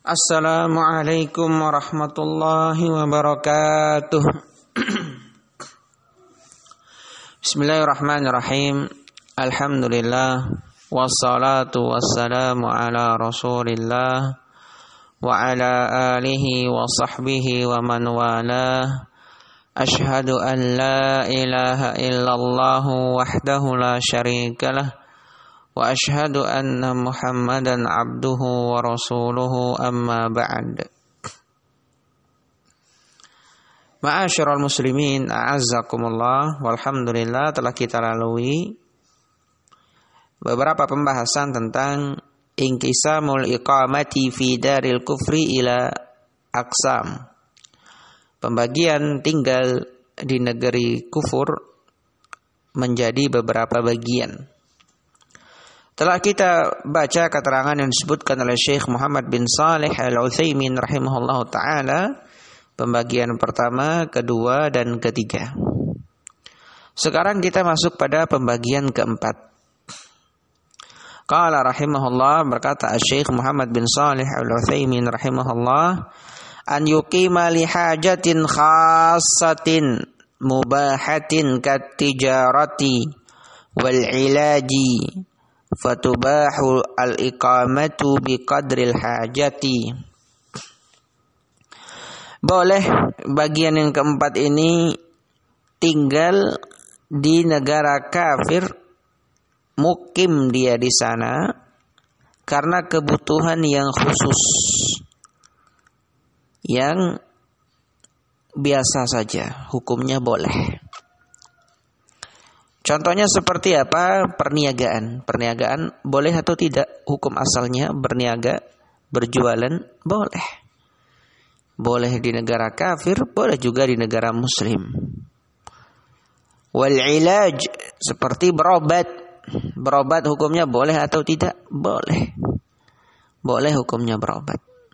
Assalamualaikum warahmatullahi wabarakatuh. Bismillahirrahmanirrahim. Alhamdulillah. Wassalatu wassalamu ala rasulillah wa ala alihi wa sahbihi wa man walah. Ashhadu an la ilaha illallah wahdahu la syarikalah wa ashhadu anna Muhammadan abduhu wa rasuluhu amma ba'd. Ma'asyiral muslimin, a'azzakumullah. Walhamdulillah, telah kita lalui beberapa pembahasan tentang inqisamul iqamati fi daril kufri ila aqsam. Pembagian tinggal di negeri kufur menjadi beberapa bagian. Telah kita baca keterangan yang disebutkan oleh Syekh Muhammad bin Shalih Al-Utsaimin rahimahullahu ta'ala, pembagian pertama, kedua, dan ketiga. Sekarang kita masuk pada pembagian keempat. Qala rahimahullah, berkata Syekh Muhammad bin Shalih Al-Utsaimin rahimahullah, an yuqima li hajatin khassatin mubahatin kat tijarati wal ilaji fatubahu al-iqamatu biqadril hajati. Boleh bagian yang keempat ini tinggal di negara kafir, mukim dia di sana karena kebutuhan yang khusus, yang biasa saja, hukumnya boleh. Contohnya seperti apa? Perniagaan. Perniagaan boleh atau tidak? Hukum asalnya berniaga, berjualan boleh. Boleh di negara kafir, boleh juga di negara muslim. Wal ilaj, seperti berobat. Berobat hukumnya boleh atau tidak? Boleh. Boleh hukumnya berobat.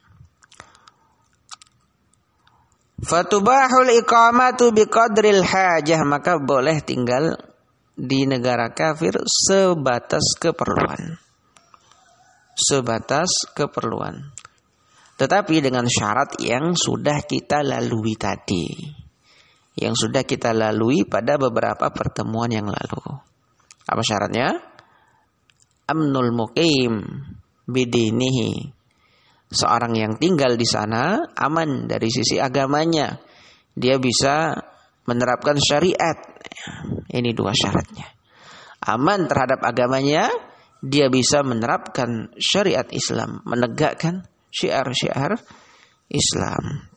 Fatubahul iqamatu biqadril hajah, maka boleh tinggal di negara kafir sebatas keperluan. Sebatas keperluan. Tetapi dengan syarat yang sudah kita lalui tadi. Yang sudah kita lalui pada beberapa pertemuan yang lalu. Apa syaratnya? Amnul muqim bidinihi. Seorang yang tinggal di sana aman dari sisi agamanya. Dia bisa menerapkan syariat. Ini dua syaratnya. Aman terhadap agamanya, dia bisa menerapkan syariat Islam, menegakkan syiar-syiar Islam.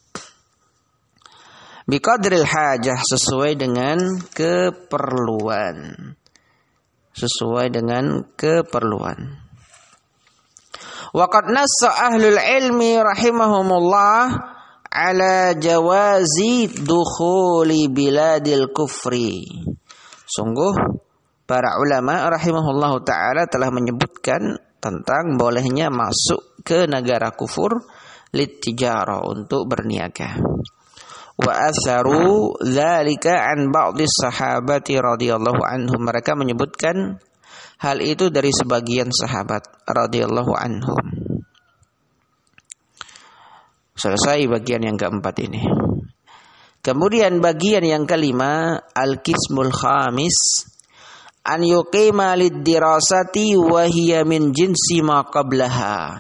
Biqadril hajah, sesuai dengan keperluan. Sesuai dengan keperluan. Wa qad nassa ahlul ilmi rahimahumullah ala jawazi dukhuli biladil kufri. Sungguh para ulama rahimahullahu ta'ala telah menyebutkan tentang bolehnya masuk ke negara kufur littijarah, untuk berniaga. Wa atharu dzalika an ba'dis sahabati radhiyallahu anhum. Mereka menyebutkan hal itu dari sebagian sahabat radhiyallahu anhum. Selesai bagian yang keempat ini. Kemudian bagian yang kelima, al-qismul khamis, an yuqima lid-dirasati wa hiya min jinsi ma qablaha.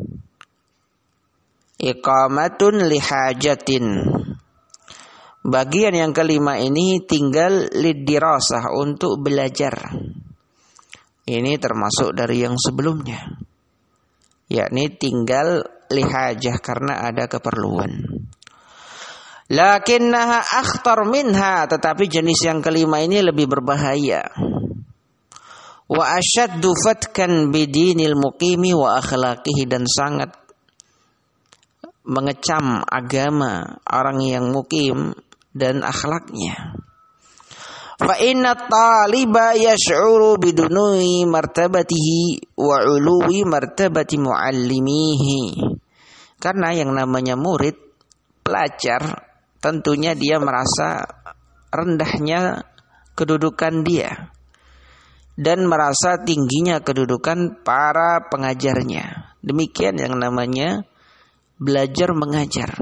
Iqamatun li hajatin. Bagian yang kelima ini tinggal lid-dirasah, untuk belajar. Ini termasuk dari yang sebelumnya. Yakni tinggal lihajah karena ada keperluan. Lakinnaha akhtar minha, tetapi jenis yang kelima ini lebih berbahaya. Wa ashaddu fatkan bidinil muqimi wa akhlaqihi, dan sangat mengecam agama orang yang mukim dan akhlaknya. Fa inna taliba yash'uru bidunui martabatihi wa uluwi martabati muallimihi. Karena yang namanya murid, pelajar, tentunya dia merasa rendahnya kedudukan dia dan merasa tingginya kedudukan para pengajarnya. Demikian yang namanya belajar mengajar.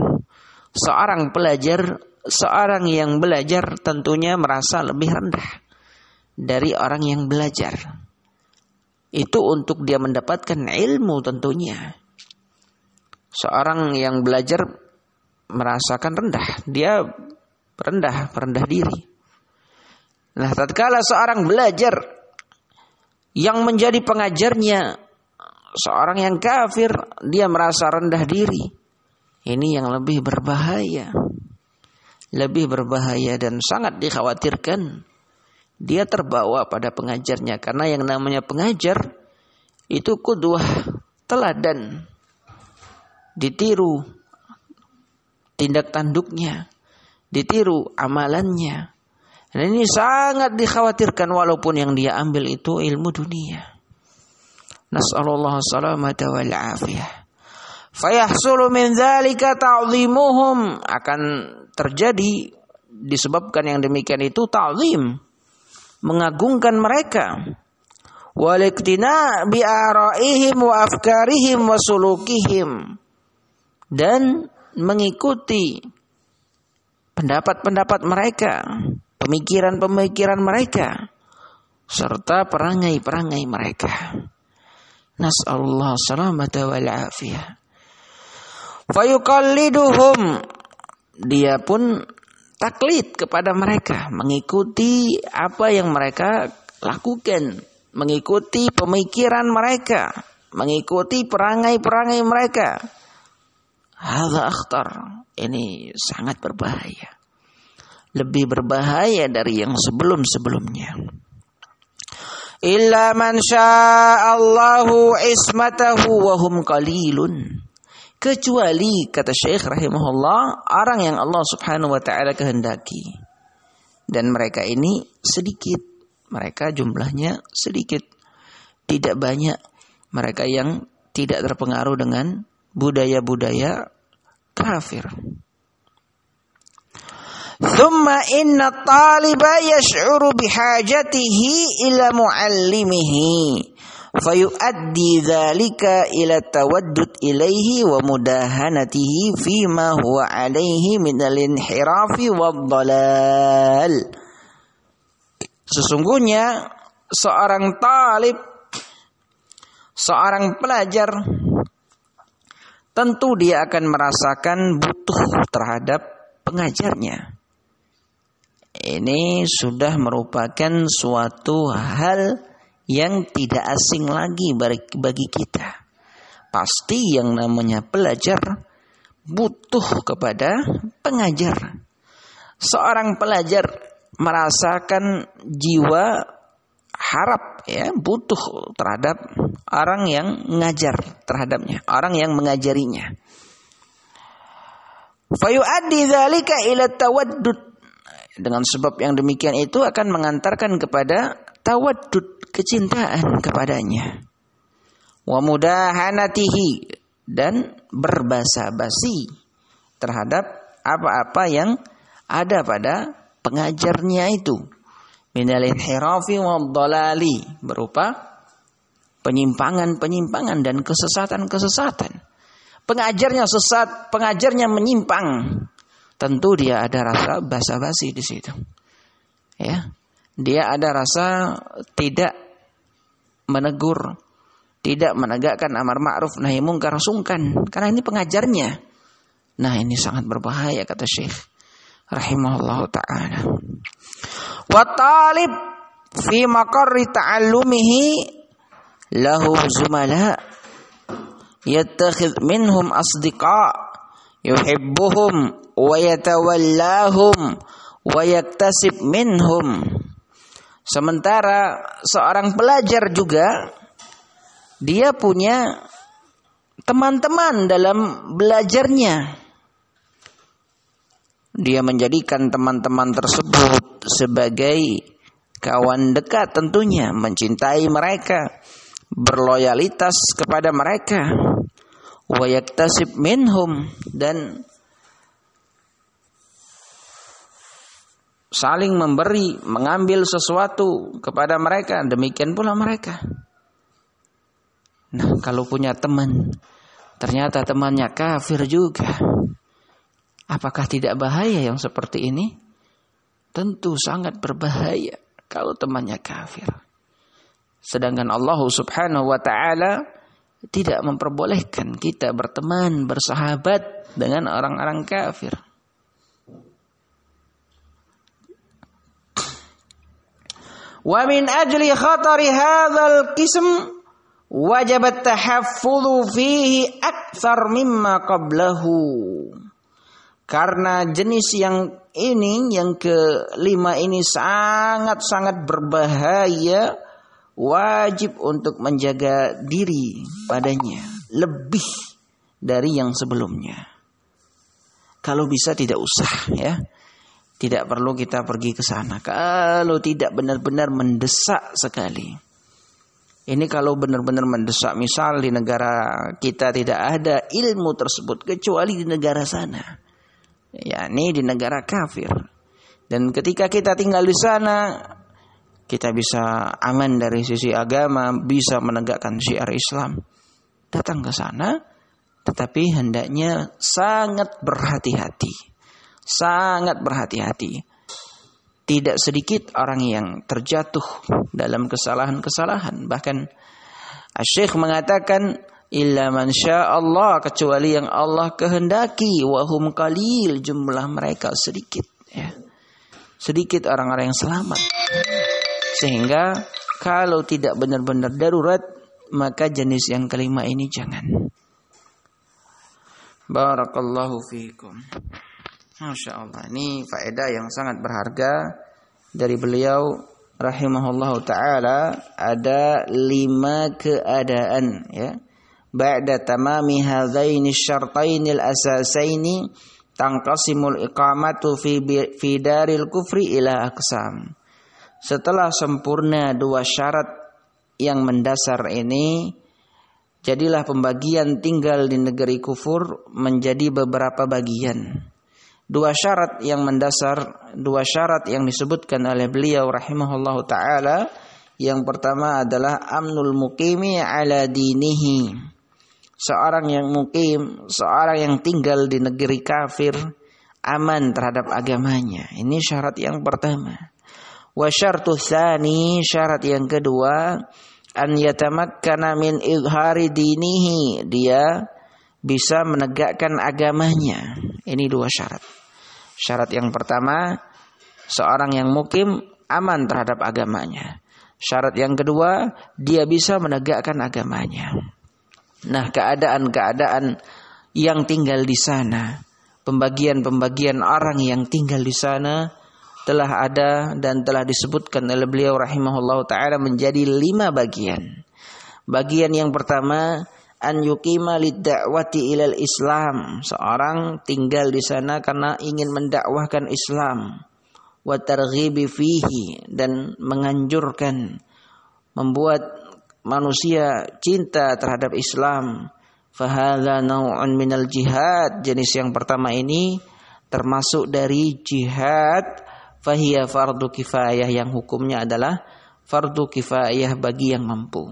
Seorang yang belajar tentunya merasa lebih rendah dari orang yang belajar. Itu untuk dia mendapatkan ilmu tentunya. Seorang yang belajar merasakan rendah, dia rendah diri. Nah, tatkala seorang belajar yang menjadi pengajarnya seorang yang kafir, dia merasa rendah diri. Ini yang lebih berbahaya. Lebih berbahaya dan sangat dikhawatirkan. Dia terbawa pada pengajarnya. Karena yang namanya pengajar itu qudwah, teladan. Ditiru tindak tanduknya, ditiru amalannya. Dan ini sangat dikhawatirkan walaupun yang dia ambil itu ilmu dunia. Nas'alullah salamata wal afiyah. Fayahsulu min dzalika ta'zimuhum, akan terjadi disebabkan yang demikian itu ta'zim, mengagungkan mereka. Waliktina bi ara'ihim wa afkarihim wa sulukihim, dan mengikuti pendapat-pendapat mereka, pemikiran-pemikiran mereka, serta perangai-perangai mereka. Nas'alullah salamata wal afiyah. Fayuqalliduhum, dia pun taklid kepada mereka, mengikuti apa yang mereka lakukan, mengikuti pemikiran mereka, mengikuti perangai-perangai mereka. Hadza akhtar, ini sangat berbahaya. Lebih berbahaya dari yang sebelum-sebelumnya. Illa man sya'allahu ismatahu wa hum qalilun. Kecuali, kata Syekh rahimahullah, orang yang Allah subhanahu wa ta'ala kehendaki. Dan mereka ini sedikit. Mereka jumlahnya sedikit. Tidak banyak. Mereka yang tidak terpengaruh dengan budaya-budaya kafir. Thumma inna taliba yash'uru bihajatihi ila muallimihi fayuaddi dzalika ila tawaddud ilaihi wa mudahanatihi fima huwa alaihi minal inhirafi wad dhalal. Sesungguhnya seorang talib, seorang pelajar, tentu dia akan merasakan butuh terhadap pengajarnya. Ini sudah merupakan suatu hal yang tidak asing lagi bagi kita. Pasti yang namanya pelajar butuh kepada pengajar. Seorang pelajar merasakan jiwa harap, ya, butuh terhadap orang yang mengajar terhadapnya, orang yang mengajarinya. Fayu'addi dzalika ila tawaddud. Dengan sebab yang demikian itu akan mengantarkan kepada tawaddud, kecintaan kepadanya. Wa mudahanatihi, dan berbasa-basi terhadap apa-apa yang ada pada pengajarnya itu. Minal inhirafi wad dhalali, berupa penyimpangan-penyimpangan dan kesesatan-kesesatan. Pengajarnya sesat, pengajarnya menyimpang. Tentu dia ada rasa basa-basi di situ. Ya. Dia ada rasa tidak menegur, tidak menegakkan amar ma'ruf nahi munkar, sungkan, karena ini pengajarnya. Nah, ini sangat berbahaya, kata Syekh rahimahullahu ta'ala. Wa talib fi maqarri ta'allumihi lahu zumala yattakhidh minhum asdiqa yuhibbuhum wa yatawallahum wa yaktasib minhum. Sementara seorang pelajar juga, dia punya teman-teman dalam belajarnya. Dia menjadikan teman-teman tersebut sebagai kawan dekat tentunya, mencintai mereka, berloyalitas kepada mereka, wa yaktasib minhum, dan saling memberi, mengambil sesuatu kepada mereka, demikian pula mereka. Nah, kalau punya teman, ternyata temannya kafir juga. Apakah tidak bahaya yang seperti ini? Tentu sangat berbahaya kalau temannya kafir. Sedangkan Allah Subhanahu wa ta'ala tidak memperbolehkan kita berteman, bersahabat dengan orang-orang kafir. Wa min ajli khatari hadzal qism wajib at-tahaffudhu fihi aktsar mimma qablahu. Karena jenis yang ini, yang kelima ini sangat-sangat berbahaya, wajib untuk menjaga diri padanya lebih dari yang sebelumnya. Kalau bisa tidak usah ya. Tidak perlu kita pergi ke sana. Kalau tidak benar-benar mendesak sekali. Ini kalau benar-benar mendesak, misal di negara kita tidak ada ilmu tersebut kecuali di negara sana. Yakni di negara kafir. Dan ketika kita tinggal di sana, kita bisa aman dari sisi agama, bisa menegakkan syiar Islam. Datang ke sana, tetapi hendaknya sangat berhati-hati. Sangat berhati-hati. Tidak sedikit orang yang terjatuh dalam kesalahan-kesalahan. Bahkan Syekh mengatakan, illa man sya'allah, kecuali yang Allah kehendaki, wahum qalil, jumlah mereka sedikit ya. Sedikit orang-orang yang selamat. Sehingga kalau tidak benar-benar darurat, maka jenis yang kelima ini jangan. Barakallahu fiikum. Masya Allah, ini faedah yang sangat berharga dari beliau rahimahullahu ta'ala. Ada 5 keadaan ya. Ba'da tamami hadzaini syartainil asasaini tanqasimul iqamatu fi daril kufri ila aqsam. Setelah sempurna 2 syarat yang mendasar ini, jadilah pembagian tinggal di negeri kufur menjadi beberapa bagian. 2 syarat yang mendasar, 2 syarat yang disebutkan oleh beliau rahimahullahu ta'ala. Yang pertama adalah amnul muqimi ala dinihi. Seorang yang mukim, seorang yang tinggal di negeri kafir, aman terhadap agamanya. Ini syarat yang pertama. Wa syartu tsani, syarat yang kedua, an yatamakkana min izhari dinihi. Dia bisa menegakkan agamanya. Ini 2 syarat. Syarat yang pertama, seorang yang mukim aman terhadap agamanya. Syarat yang kedua, dia bisa menegakkan agamanya. Nah, keadaan-keadaan yang tinggal di sana, pembagian-pembagian orang yang tinggal di sana telah ada dan telah disebutkan oleh beliau rahimahullahu ta'ala menjadi 5 bagian. Bagian yang pertama, an yuqima lid-da'wati ilal Islam. Seorang tinggal di sana karena ingin mendakwahkan Islam. Wa targhibi fihi, dan menganjurkan, membuat manusia cinta terhadap Islam. Fahadza naw'un minal jihad. Jenis yang pertama ini termasuk dari jihad. Fahiya fardu kifayah, yang hukumnya adalah fardu kifayah bagi yang mampu.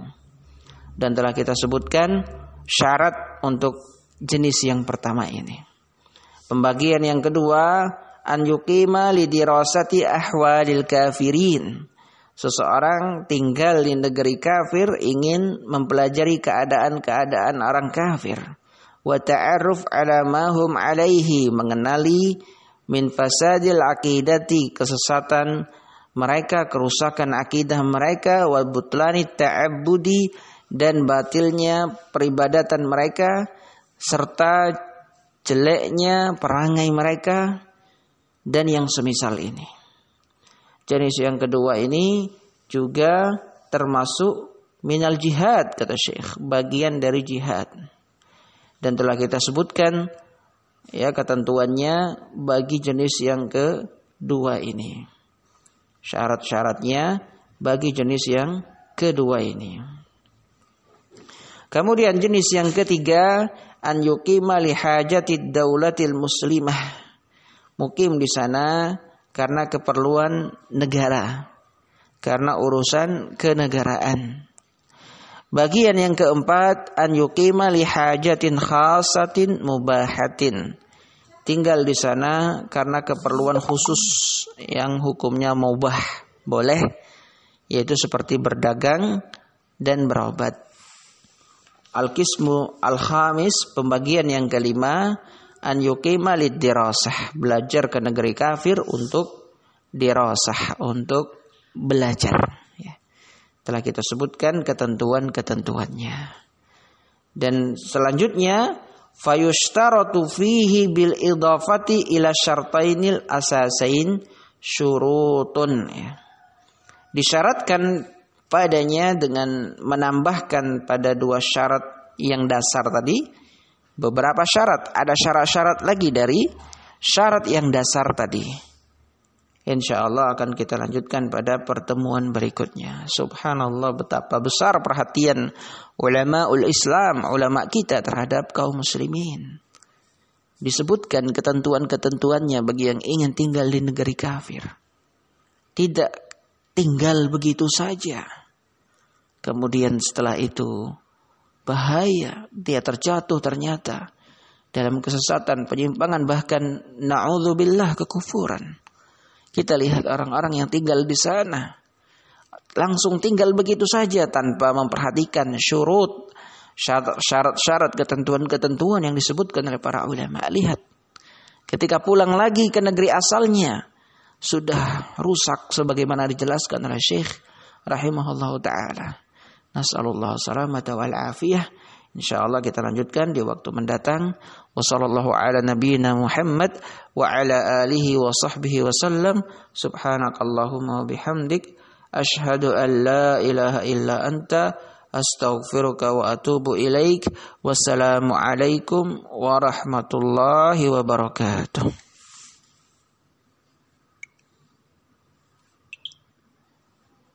Dan telah kita sebutkan syarat untuk jenis yang pertama ini. Pembagian yang kedua, an yuqima lidirasati ahwalil kafirin. Seseorang tinggal di negeri kafir ingin mempelajari keadaan-keadaan orang kafir. Wa ta'arruf ala ma hum alaihi, mengenali min fasadil aqidati, kesesatan mereka, kerusakan akidah mereka, wa butlani ta'abbudi, dan batilnya peribadatan mereka, serta jeleknya perangai mereka, dan yang semisal ini. Jenis yang kedua ini juga termasuk minal jihad, kata Syekh, bagian dari jihad. Dan telah kita sebutkan ya ketentuannya bagi jenis yang kedua ini. Syarat-syaratnya bagi jenis yang kedua ini. Kemudian jenis yang ketiga, an yuqima li hajatid daulatil muslimah. Mukim di sana karena keperluan negara, karena urusan kenegaraan. Bagian yang keempat, an yuqima li hajatin khasatin mubahatin. Tinggal di sana karena keperluan khusus yang hukumnya mubah, boleh, yaitu seperti berdagang dan berobat. Al-qismu al-khamis, pembagian yang kelima, an yuqima lid dirasah, belajar ke negeri kafir untuk dirasah, untuk belajar. Telah kita sebutkan ketentuan-ketentuannya. Dan selanjutnya, fayushtaratu fihi bil idafati ila syartainil asasain syurutun. Disyaratkan padanya dengan menambahkan pada dua syarat yang dasar tadi, beberapa syarat. Ada syarat-syarat lagi dari syarat yang dasar tadi. InsyaAllah akan kita lanjutkan pada pertemuan berikutnya. Subhanallah, betapa besar perhatian ulamaul Islam, ulama kita terhadap kaum muslimin. Disebutkan ketentuan-ketentuannya bagi yang ingin tinggal di negeri kafir. Tidak tinggal begitu saja. Kemudian setelah itu bahaya, dia terjatuh ternyata dalam kesesatan, penyimpangan, bahkan na'udzubillah kekufuran. Kita lihat orang-orang yang tinggal di sana langsung tinggal begitu saja tanpa memperhatikan syurut, syarat-syarat, ketentuan-ketentuan yang disebutkan oleh para ulama. Lihat, ketika pulang lagi ke negeri asalnya sudah rusak sebagaimana dijelaskan oleh Syekh rahimahullahu taala. Nas'alullah salamata wal afiyah. InsyaAllah kita lanjutkan di waktu mendatang. Wassallallahu ala nabiyyina Muhammad wa ala alihi wa sahbihi wa sallam. Subhanakallahumma wa bihamdik. Ashhadu an la ilaha illa anta. Astaghfiruka wa atubu ilaik. Wassalamu alaikum warahmatullahi wabarakatuh.